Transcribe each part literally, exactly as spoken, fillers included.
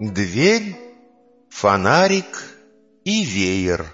Дверь, фонарик и веер.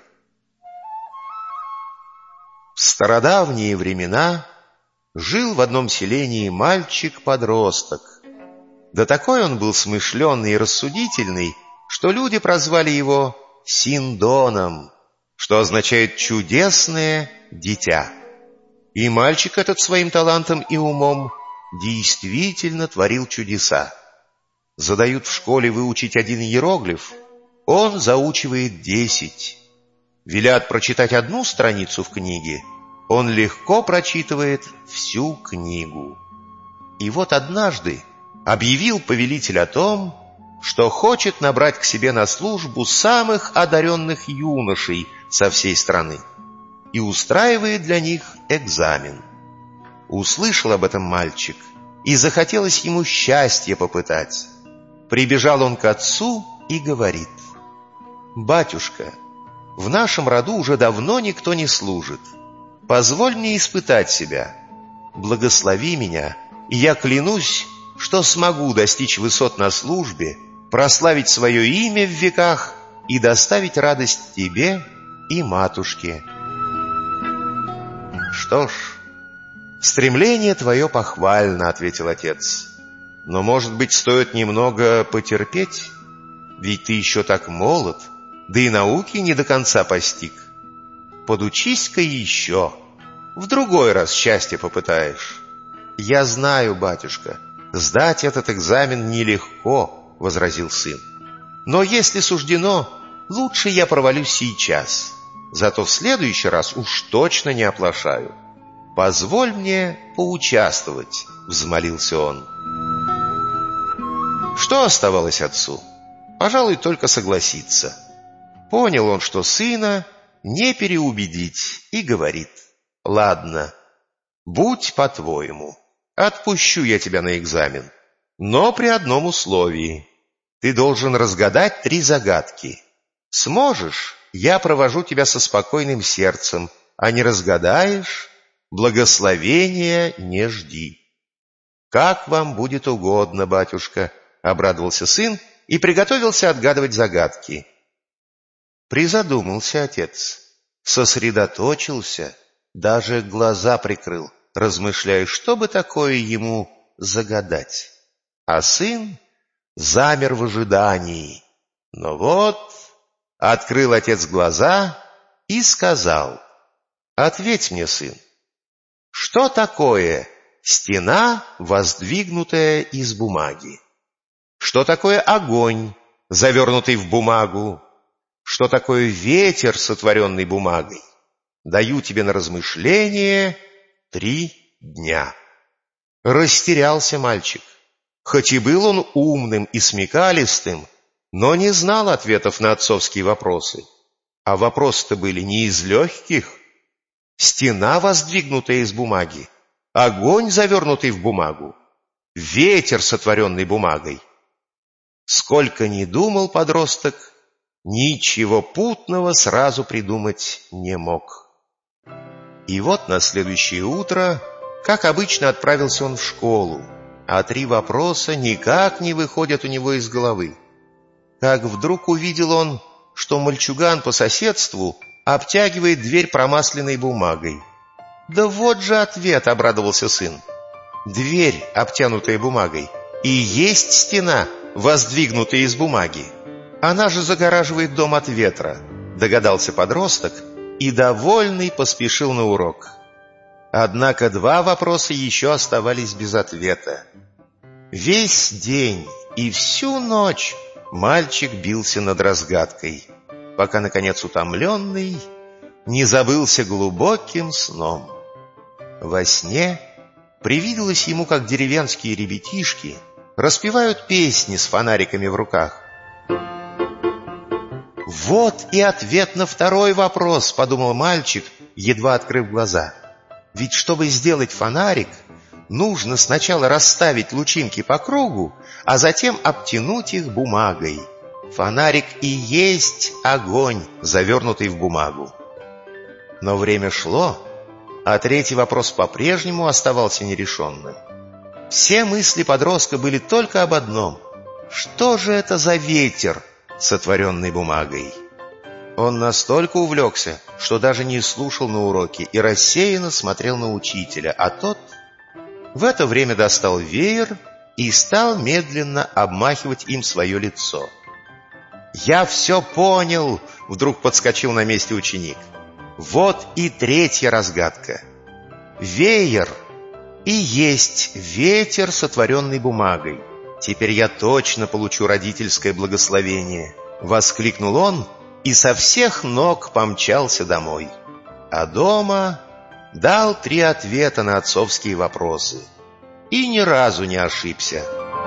В стародавние времена жил в одном селении мальчик-подросток. Да такой он был смышленый и рассудительный, что люди прозвали его Синдоном, что означает «чудесное дитя». И мальчик этот своим талантом и умом действительно творил чудеса. Задают в школе выучить один иероглиф, он заучивает десять. Велят прочитать одну страницу в книге, он легко прочитывает всю книгу. И вот однажды объявил повелитель о том, что хочет набрать к себе на службу самых одаренных юношей со всей страны и устраивает для них экзамен. Услышал об этом мальчик, и захотелось ему счастье попытать. Прибежал он к отцу и говорит: «Батюшка, в нашем роду уже давно никто не служит. Позволь мне испытать себя. Благослови меня, и я клянусь, что смогу достичь высот на службе, прославить свое имя в веках и доставить радость тебе и матушке». «Что ж, стремление твое похвально», — ответил отец. «Но, может быть, стоит немного потерпеть? Ведь ты еще так молод, да и науки не до конца постиг. Подучись-ка еще, в другой раз счастье попытаешь». «Я знаю, батюшка, сдать этот экзамен нелегко», — возразил сын. «Но если суждено, лучше я провалюсь сейчас. Зато в следующий раз уж точно не оплошаю. Позволь мне поучаствовать», — взмолился он. Что оставалось отцу? Пожалуй, только согласиться. Понял он, что сына не переубедить, и говорит: «Ладно, будь по-твоему, отпущу я тебя на экзамен, но при одном условии. Ты должен разгадать три загадки. Сможешь, я провожу тебя со спокойным сердцем, а не разгадаешь, благословения не жди». «Как вам будет угодно, батюшка», — обрадовался сын и приготовился отгадывать загадки. Призадумался отец, сосредоточился, даже глаза прикрыл, размышляя, что бы такое ему загадать. А сын замер в ожидании. Но вот открыл отец глаза и сказал: «Ответь мне, сын, что такое стена, воздвигнутая из бумаги? Что такое огонь, завернутый в бумагу? Что такое ветер, сотворенный бумагой? Даю тебе на размышление три дня». Растерялся мальчик. Хоть и был он умным и смекалистым, но не знал ответов на отцовские вопросы. А вопросы-то были не из легких. Стена, воздвигнутая из бумаги, огонь, завернутый в бумагу, ветер, сотворенный бумагой. Сколько ни думал подросток, ничего путного сразу придумать не мог. И вот на следующее утро, как обычно, отправился он в школу, а три вопроса никак не выходят у него из головы. Как вдруг увидел он, что мальчуган по соседству обтягивает дверь промасленной бумагой. «Да вот же ответ», — обрадовался сын. «Дверь, обтянутая бумагой, и есть стена, воздвигнутая из бумаги. Она же загораживает дом от ветра», — догадался подросток и, довольный, поспешил на урок. Однако два вопроса еще оставались без ответа. Весь день и всю ночь мальчик бился над разгадкой, пока, наконец, утомленный, не забылся глубоким сном. Во сне привиделось ему, как деревенские ребятишки распевают песни с фонариками в руках. «Вот и ответ на второй вопрос», — подумал мальчик, едва открыв глаза. «Ведь чтобы сделать фонарик, нужно сначала расставить лучинки по кругу, а затем обтянуть их бумагой. Фонарик и есть огонь, завернутый в бумагу». Но время шло, а третий вопрос по-прежнему оставался нерешенным. Все мысли подростка были только об одном: что же это за ветер, сотворенный бумагой? Он настолько увлекся, что даже не слушал на уроке и рассеянно смотрел на учителя, а тот в это время достал веер и стал медленно обмахивать им свое лицо. «Я все понял!» — вдруг подскочил на месте ученик. «Вот и третья разгадка. Веер и есть ветер, сотворенный бумагой. Теперь я точно получу родительское благословение!» — воскликнул он и со всех ног помчался домой. А дома дал три ответа на отцовские вопросы и ни разу не ошибся.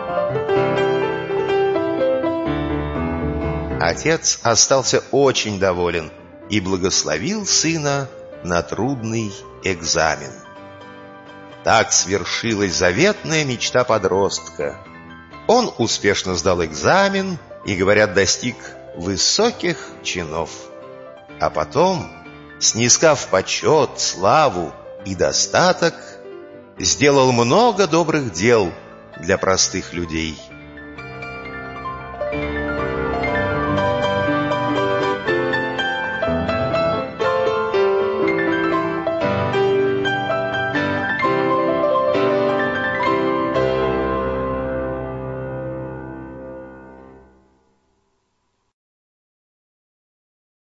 Отец остался очень доволен и благословил сына на трудный экзамен. Так свершилась заветная мечта подростка. Он успешно сдал экзамен и, говорят, достиг высоких чинов. А потом, снискав почет, славу и достаток, сделал много добрых дел для простых людей.